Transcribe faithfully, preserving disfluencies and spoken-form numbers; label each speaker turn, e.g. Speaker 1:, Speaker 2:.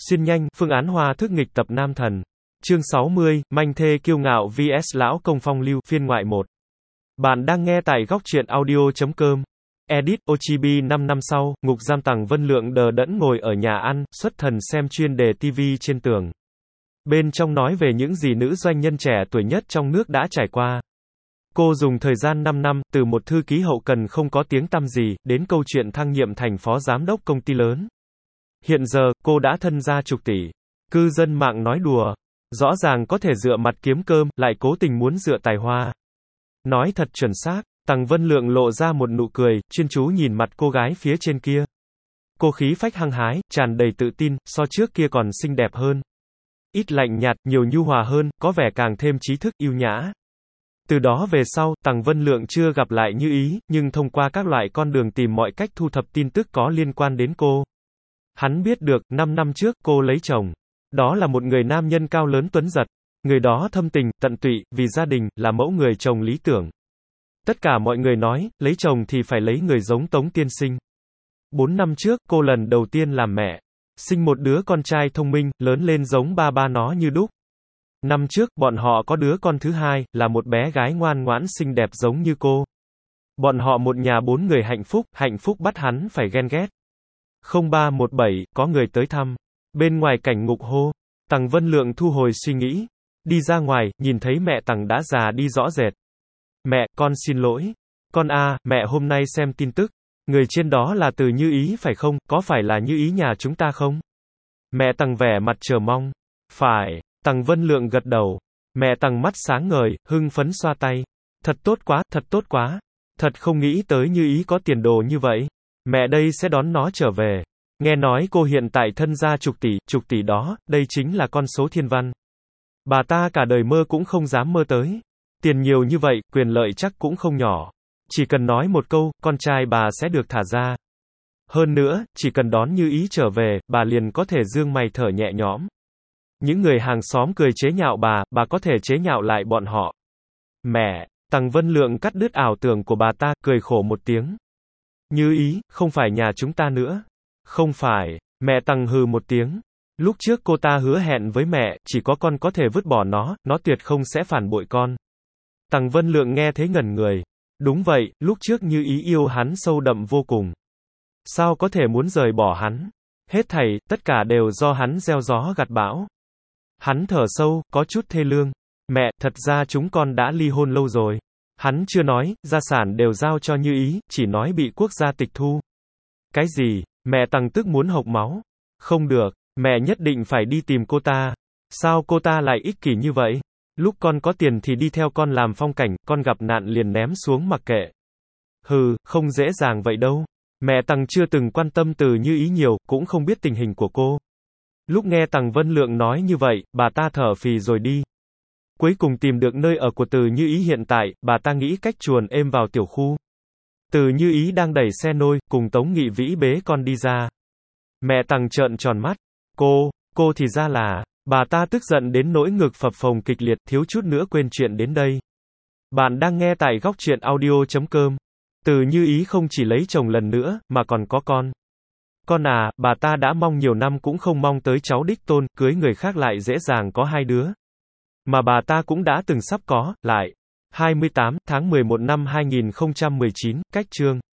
Speaker 1: Xuyên nhanh, phương án hòa thức nghịch tập nam thần. Chương sáu mươi, manh thê kiêu ngạo vs lão công phong lưu, phiên ngoại một. Bạn đang nghe tại góc truyện audio chấm com. Edit, Ochibi năm năm sau, ngục giam Tằng Vân Lượng đờ đẫn ngồi ở nhà ăn, xuất thần xem chuyên đề ti vi trên tường. Bên trong nói về những gì nữ doanh nhân trẻ tuổi nhất trong nước đã trải qua. Cô dùng thời gian năm năm, từ một thư ký hậu cần không có tiếng tăm gì, đến câu chuyện thăng nhiệm thành phó giám đốc công ty lớn. Hiện giờ, cô đã thân gia chục tỷ. Cư dân mạng nói đùa. Rõ ràng có thể dựa mặt kiếm cơm, lại cố tình muốn dựa tài hoa. Nói thật chuẩn xác, Tằng Vân Lượng lộ ra một nụ cười, chuyên chú nhìn mặt cô gái phía trên kia. Cô khí phách hăng hái, tràn đầy tự tin, so trước kia còn xinh đẹp hơn. Ít lạnh nhạt, nhiều nhu hòa hơn, có vẻ càng thêm trí thức, yêu nhã. Từ đó về sau, Tằng Vân Lượng chưa gặp lại Như Ý, nhưng thông qua các loại con đường tìm mọi cách thu thập tin tức có liên quan đến cô. Hắn biết được, năm năm trước, cô lấy chồng. Đó là một người nam nhân cao lớn tuấn giật. Người đó thâm tình, tận tụy, vì gia đình, là mẫu người chồng lý tưởng. Tất cả mọi người nói, lấy chồng thì phải lấy người giống Tống tiên sinh. Bốn năm trước, cô lần đầu tiên làm mẹ. Sinh một đứa con trai thông minh, lớn lên giống ba ba nó như đúc. Năm trước, bọn họ có đứa con thứ hai, là một bé gái ngoan ngoãn xinh đẹp giống như cô. Bọn họ một nhà bốn người hạnh phúc, hạnh phúc bắt hắn phải ghen ghét. không ba một bảy, có người tới thăm. Bên ngoài cảnh ngục hô. Tằng Vân Lượng thu hồi suy nghĩ. Đi ra ngoài, nhìn thấy mẹ Tằng đã già đi rõ rệt. Mẹ, con xin lỗi. Con à, mẹ hôm nay xem tin tức. Người trên đó là Từ Như Ý phải không, có phải là Như Ý nhà chúng ta không? Mẹ Tằng vẻ mặt chờ mong. Phải. Tằng Vân Lượng gật đầu. Mẹ Tằng mắt sáng ngời, hưng phấn xoa tay. Thật tốt quá, thật tốt quá. Thật không nghĩ tới Như Ý có tiền đồ như vậy. Mẹ đây sẽ đón nó trở về. Nghe nói cô hiện tại thân gia chục tỷ, chục tỷ đó, đây chính là con số thiên văn. Bà ta cả đời mơ cũng không dám mơ tới. Tiền nhiều như vậy, quyền lợi chắc cũng không nhỏ. Chỉ cần nói một câu, con trai bà sẽ được thả ra. Hơn nữa, chỉ cần đón Như Ý trở về, bà liền có thể dương mày thở nhẹ nhõm. Những người hàng xóm cười chế nhạo bà, bà có thể chế nhạo lại bọn họ. Mẹ, Tằng Vân Lượng cắt đứt ảo tưởng của bà ta, cười khổ một tiếng. Như Ý, không phải nhà chúng ta nữa. Không phải, mẹ Tằng hừ một tiếng. Lúc trước cô ta hứa hẹn với mẹ, chỉ có con có thể vứt bỏ nó, nó tuyệt không sẽ phản bội con. Tằng Vân Lượng nghe thấy ngẩn người. Đúng vậy, lúc trước Như Ý yêu hắn sâu đậm vô cùng. Sao có thể muốn rời bỏ hắn? Hết thảy, tất cả đều do hắn gieo gió gặt bão. Hắn thở sâu, có chút thê lương. Mẹ, thật ra chúng con đã ly hôn lâu rồi. Hắn chưa nói, gia sản đều giao cho Như Ý, chỉ nói bị quốc gia tịch thu. Cái gì? Mẹ Tằng tức muốn hộc máu. Không được, mẹ nhất định phải đi tìm cô ta. Sao cô ta lại ích kỷ như vậy? Lúc con có tiền thì đi theo con làm phong cảnh, con gặp nạn liền ném xuống mặc kệ. Hừ, không dễ dàng vậy đâu. Mẹ Tằng chưa từng quan tâm Từ Như Ý nhiều, cũng không biết tình hình của cô. Lúc nghe Tằng Vân Lượng nói như vậy, bà ta thở phì rồi đi. Cuối cùng tìm được nơi ở của Từ Như Ý hiện tại, bà ta nghĩ cách chuồn êm vào tiểu khu. Từ Như Ý đang đẩy xe nôi, cùng Tống Nghị Vĩ bế con đi ra. Mẹ Tằng trợn tròn mắt. Cô, cô thì ra là, bà ta tức giận đến nỗi ngực phập phồng kịch liệt, thiếu chút nữa quên chuyện đến đây. Bạn đang nghe tại góc truyện audio chấm com. Từ Như Ý không chỉ lấy chồng lần nữa, mà còn có con. Con à, bà ta đã mong nhiều năm cũng không mong tới cháu đích tôn, cưới người khác lại dễ dàng có hai đứa. Mà bà ta cũng đã từng sắp có, lại. hai mươi tám tháng mười một năm hai nghìn không trăm mười chín, cách chương.